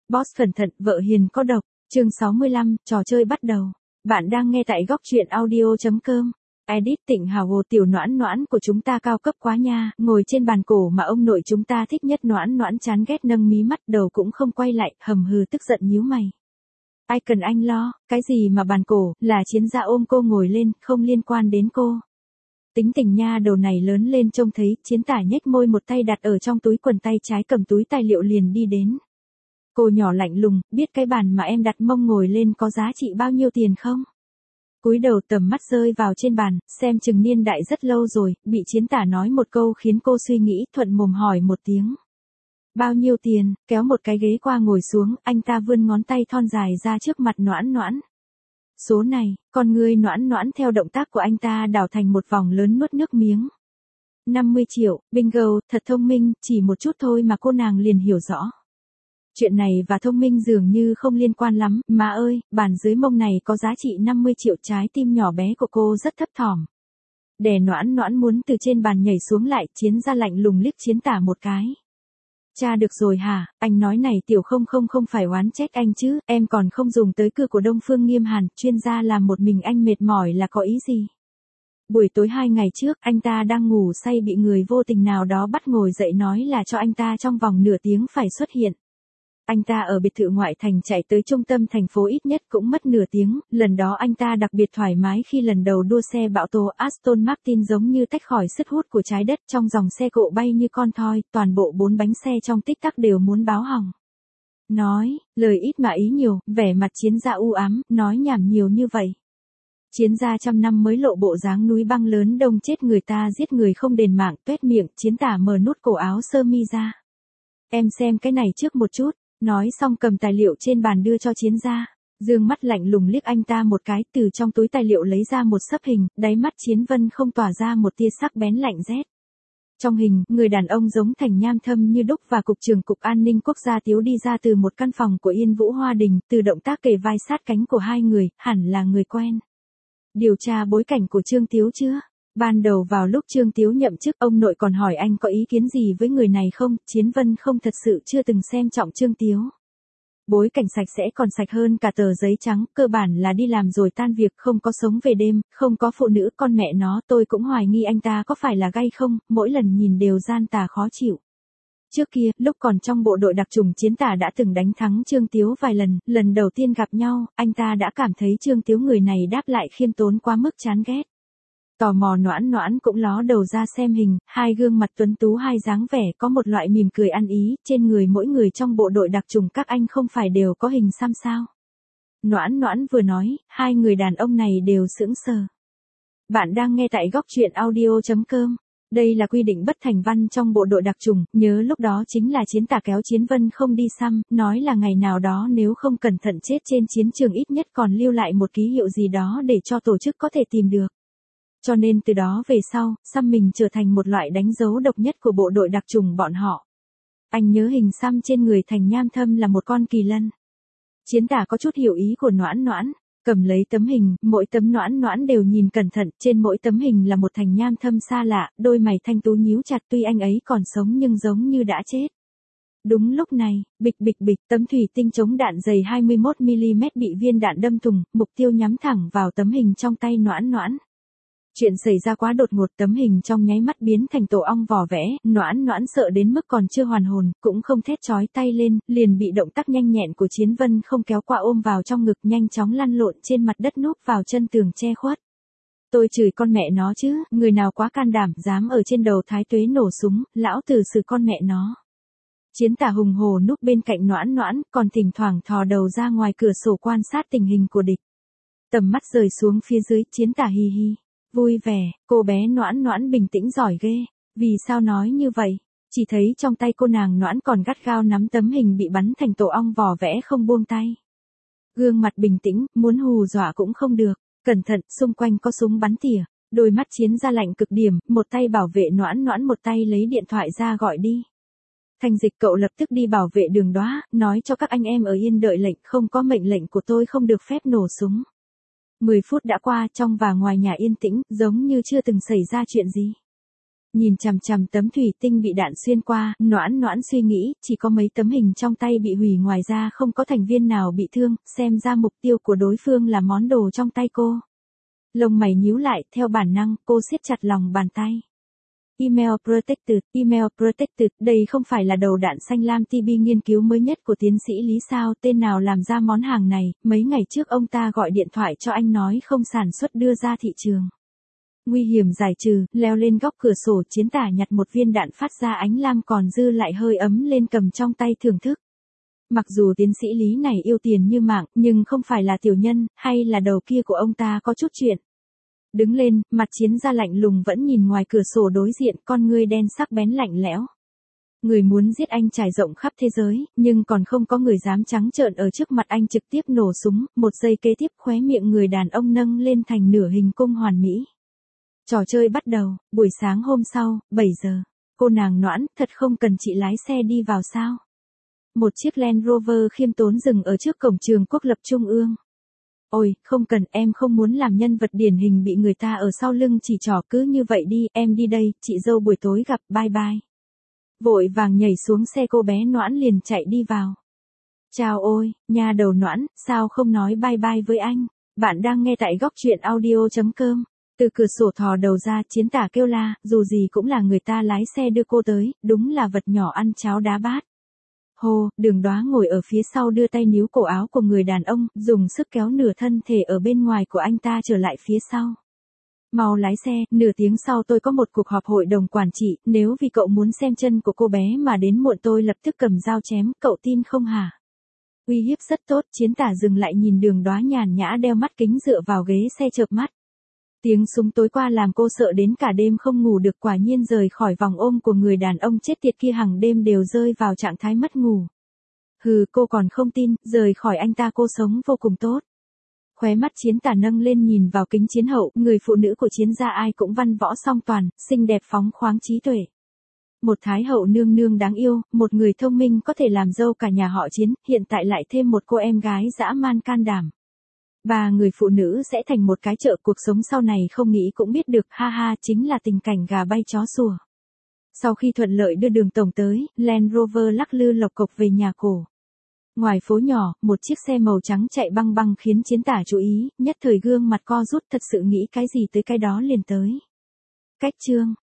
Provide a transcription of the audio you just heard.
Boss cẩn thận, vợ hiền có độc. Chương 65, trò chơi bắt đầu. Bạn đang nghe tại góc truyện audio.com. Edit Tịnh Hào Hồ tiểu noãn noãn của chúng ta cao cấp quá nha, ngồi trên bàn cổ mà ông nội chúng ta thích nhất noãn noãn chán ghét nâng mí mắt đầu cũng không quay lại, hầm hừ tức giận nhíu mày. Ai cần anh lo, cái gì mà bàn cổ, là Chiến Gia ôm cô ngồi lên, không liên quan đến cô. Tính tình nha đầu này lớn lên trông thấy, Chiến Tả nhếch môi một tay đặt ở trong túi quần tay trái cầm túi tài liệu liền đi đến. Cô nhỏ lạnh lùng, biết cái bàn mà em đặt mông ngồi lên có giá trị bao nhiêu tiền không? Cúi đầu tầm mắt rơi vào trên bàn, xem chừng niên đại rất lâu rồi, bị Chiến Tả nói một câu khiến cô suy nghĩ, thuận mồm hỏi một tiếng. Bao nhiêu tiền, kéo một cái ghế qua ngồi xuống, anh ta vươn ngón tay thon dài ra trước mặt noãn noãn. Số này, con ngươi noãn noãn theo động tác của anh ta đảo thành một vòng lớn nuốt nước miếng. 50 triệu, bingo, thật thông minh, chỉ một chút thôi mà cô nàng liền hiểu rõ. Chuyện này và thông minh dường như không liên quan lắm, má ơi, bàn dưới mông này có giá trị 50 triệu, trái tim nhỏ bé của cô rất thấp thỏm. Đè noãn noãn muốn từ trên bàn nhảy xuống lại, Chiến Gia lạnh lùng liếc Chiến Tả một cái. Cha được rồi hả, anh nói này tiểu không phải oán trách anh chứ, em còn không dùng tới cưa của Đông Phương Nghiêm Hàn, chuyên gia làm một mình anh mệt mỏi là có ý gì? Buổi tối 2 ngày trước, anh ta đang ngủ say bị người vô tình nào đó bắt ngồi dậy nói là cho anh ta trong vòng nửa tiếng phải xuất hiện. Anh ta ở biệt thự ngoại thành chạy tới trung tâm thành phố ít nhất cũng mất nửa tiếng, lần đó anh ta đặc biệt thoải mái khi lần đầu đua xe bão tố Aston Martin giống như tách khỏi sức hút của trái đất, trong dòng xe cộ bay như con thoi, toàn bộ 4 bánh xe trong tích tắc đều muốn báo hỏng. Nói, lời ít mà ý nhiều, vẻ mặt Chiến Gia u ám, nói nhảm nhiều như vậy. Chiến Gia trăm năm mới lộ bộ dáng núi băng lớn đông chết người ta giết người không đền mạng, tuét miệng, Chiến Tả mở nút cổ áo sơ mi ra. Em xem cái này trước một chút. Nói xong cầm tài liệu trên bàn đưa cho Chiến Gia. Dương mắt lạnh lùng liếc anh ta một cái, từ trong túi tài liệu lấy ra một xấp hình, đáy mắt Chiến Vân không tỏa ra một tia sắc bén lạnh rét. Trong hình, người đàn ông giống thành nham thâm như đúc và cục trưởng cục an ninh quốc gia Tiếu đi ra từ một căn phòng của Yên Vũ Hoa Đình, từ động tác kề vai sát cánh của hai người, hẳn là người quen. Điều tra bối cảnh của Trương Tiếu chưa? Ban đầu vào lúc Trương Tiếu nhậm chức, ông nội còn hỏi anh có ý kiến gì với người này không, Chiến Vân không thật sự chưa từng xem trọng Trương Tiếu. Bối cảnh sạch sẽ còn sạch hơn cả tờ giấy trắng, cơ bản là đi làm rồi tan việc, không có sống về đêm, không có phụ nữ, con mẹ nó, tôi cũng hoài nghi anh ta có phải là gay không, mỗi lần nhìn đều gian tà khó chịu. Trước kia, lúc còn trong bộ đội đặc trùng Chiến Tả đã từng đánh thắng Trương Tiếu vài lần, lần đầu tiên gặp nhau, anh ta đã cảm thấy Trương Tiếu người này đáp lại khiêm tốn quá mức chán ghét. Tò mò noãn noãn cũng ló đầu ra xem hình, hai gương mặt tuấn tú hai dáng vẻ có một loại mỉm cười ăn ý, trên người mỗi người trong bộ đội đặc trùng các anh không phải đều có hình xăm sao. Noãn noãn vừa nói, hai người đàn ông này đều sững sờ. Bạn đang nghe tại góc truyện audio.com. Đây là quy định bất thành văn trong bộ đội đặc trùng, nhớ lúc đó chính là Chiến Tả kéo Chiến Vân không đi xăm, nói là ngày nào đó nếu không cẩn thận chết trên chiến trường ít nhất còn lưu lại một ký hiệu gì đó để cho tổ chức có thể tìm được. Cho nên từ đó về sau, xăm mình trở thành một loại đánh dấu độc nhất của bộ đội đặc trùng bọn họ. Anh nhớ hình xăm trên người thành nham thâm là một con kỳ lân. Chiến Tả có chút hiểu ý của noãn noãn, cầm lấy tấm hình, mỗi tấm noãn noãn đều nhìn cẩn thận, trên mỗi tấm hình là một thành nham thâm xa lạ, đôi mày thanh tú nhíu chặt, tuy anh ấy còn sống nhưng giống như đã chết. Đúng lúc này, bịch, tấm thủy tinh chống đạn dày 21mm bị viên đạn đâm thủng, mục tiêu nhắm thẳng vào tấm hình trong tay noãn noãn. Chuyện xảy ra quá đột ngột, tấm hình trong nháy mắt biến thành tổ ong vỏ vẽ, noãn noãn sợ đến mức còn chưa hoàn hồn, cũng không thét chói tay lên, liền bị động tác nhanh nhẹn của Chiến Vân không kéo qua ôm vào trong ngực, nhanh chóng lăn lộn trên mặt đất núp vào chân tường che khuất. Tôi chửi con mẹ nó chứ, người nào quá can đảm, dám ở trên đầu Thái Tuế nổ súng, lão tử xử con mẹ nó. Chiến Tả hùng hồ núp bên cạnh noãn noãn, còn thỉnh thoảng thò đầu ra ngoài cửa sổ quan sát tình hình của địch. Tầm mắt rời xuống phía dưới, Chiến Tả hì hì. Vui vẻ, cô bé noãn noãn bình tĩnh giỏi ghê. Vì sao nói như vậy? Chỉ thấy trong tay cô nàng noãn còn gắt gao nắm tấm hình bị bắn thành tổ ong vỏ vẽ không buông tay. Gương mặt bình tĩnh, muốn hù dọa cũng không được. Cẩn thận, xung quanh có súng bắn tỉa. Đôi mắt Chiến Gia lạnh cực điểm, một tay bảo vệ noãn noãn, một tay lấy điện thoại ra gọi đi. Thành Dịch, cậu lập tức đi bảo vệ Đường Đóa, nói cho các anh em ở yên đợi lệnh, không có mệnh lệnh của tôi không được phép nổ súng. 10 phút đã qua, trong và ngoài nhà yên tĩnh, giống như chưa từng xảy ra chuyện gì. Nhìn chằm chằm tấm thủy tinh bị đạn xuyên qua, Noãn Noãn suy nghĩ, chỉ có mấy tấm hình trong tay bị hủy, ngoài ra không có thành viên nào bị thương, xem ra mục tiêu của đối phương là món đồ trong tay cô. Lông mày nhíu lại, theo bản năng, cô siết chặt lòng bàn tay. Email Protected, đây không phải là đầu đạn xanh lam TB nghiên cứu mới nhất của tiến sĩ Lý sao, tên nào làm ra món hàng này, mấy ngày trước ông ta gọi điện thoại cho anh nói không sản xuất đưa ra thị trường. Nguy hiểm giải trừ, leo lên góc cửa sổ, Chiến Tả nhặt một viên đạn phát ra ánh lam còn dư lại hơi ấm lên cầm trong tay thưởng thức. Mặc dù tiến sĩ Lý này yêu tiền như mạng, nhưng không phải là tiểu nhân, hay là đầu kia của ông ta có chút chuyện. Đứng lên, mặt Chiến Gia lạnh lùng vẫn nhìn ngoài cửa sổ đối diện, con ngươi đen sắc bén lạnh lẽo. Người muốn giết anh trải rộng khắp thế giới, nhưng còn không có người dám trắng trợn ở trước mặt anh trực tiếp nổ súng, một giây kế tiếp khóe miệng người đàn ông nâng lên thành nửa hình cung hoàn mỹ. Trò chơi bắt đầu, buổi sáng hôm sau, 7 giờ. Cô nàng Noãn, thật không cần chị lái xe đi vào sao? Một chiếc Land Rover khiêm tốn dừng ở trước cổng trường Quốc lập Trung ương. Ôi, không cần, em không muốn làm nhân vật điển hình bị người ta ở sau lưng chỉ trỏ, cứ như vậy đi, em đi đây, chị dâu buổi tối gặp, bye bye. Vội vàng nhảy xuống xe, cô bé Noãn liền chạy đi vào. Chào ôi, nha đầu Noãn, sao không nói bye bye với anh? Bạn đang nghe tại góc truyện audio.com. Từ cửa sổ thò đầu ra, Chiến Tả kêu la, dù gì cũng là người ta lái xe đưa cô tới, đúng là vật nhỏ ăn cháo đá bát. Hồ, Đường Đoá ngồi ở phía sau đưa tay níu cổ áo của người đàn ông, dùng sức kéo nửa thân thể ở bên ngoài của anh ta trở lại phía sau. Mau lái xe, nửa tiếng sau tôi có một cuộc họp hội đồng quản trị, nếu vì cậu muốn xem chân của cô bé mà đến muộn tôi lập tức cầm dao chém, cậu tin không hả? Uy hiếp rất tốt, Chiến Tả dừng lại nhìn Đường Đoá nhàn nhã đeo mắt kính dựa vào ghế xe chợp mắt. Tiếng súng tối qua làm cô sợ đến cả đêm không ngủ được, quả nhiên rời khỏi vòng ôm của người đàn ông chết tiệt kia hàng đêm đều rơi vào trạng thái mất ngủ. Hừ, cô còn không tin, rời khỏi anh ta cô sống vô cùng tốt. Khóe mắt Chiến Tả nâng lên nhìn vào kính Chiến Hậu, người phụ nữ của Chiến gia ai cũng văn võ song toàn, xinh đẹp phóng khoáng trí tuệ. Một thái hậu nương nương đáng yêu, một người thông minh có thể làm dâu cả nhà họ Chiến, hiện tại lại thêm một cô em gái dã man can đảm. Ba người phụ nữ sẽ thành một cái chợ, cuộc sống sau này không nghĩ cũng biết được, ha ha, chính là tình cảnh gà bay chó sủa. Sau khi thuận lợi đưa Đường tổng tới, Land Rover lắc lư lộc cộc về nhà cổ. Ngoài phố nhỏ, một chiếc xe màu trắng chạy băng băng khiến Chiến Tả chú ý, nhất thời gương mặt co rút, thật sự nghĩ cái gì tới cái đó liền tới. Cách chương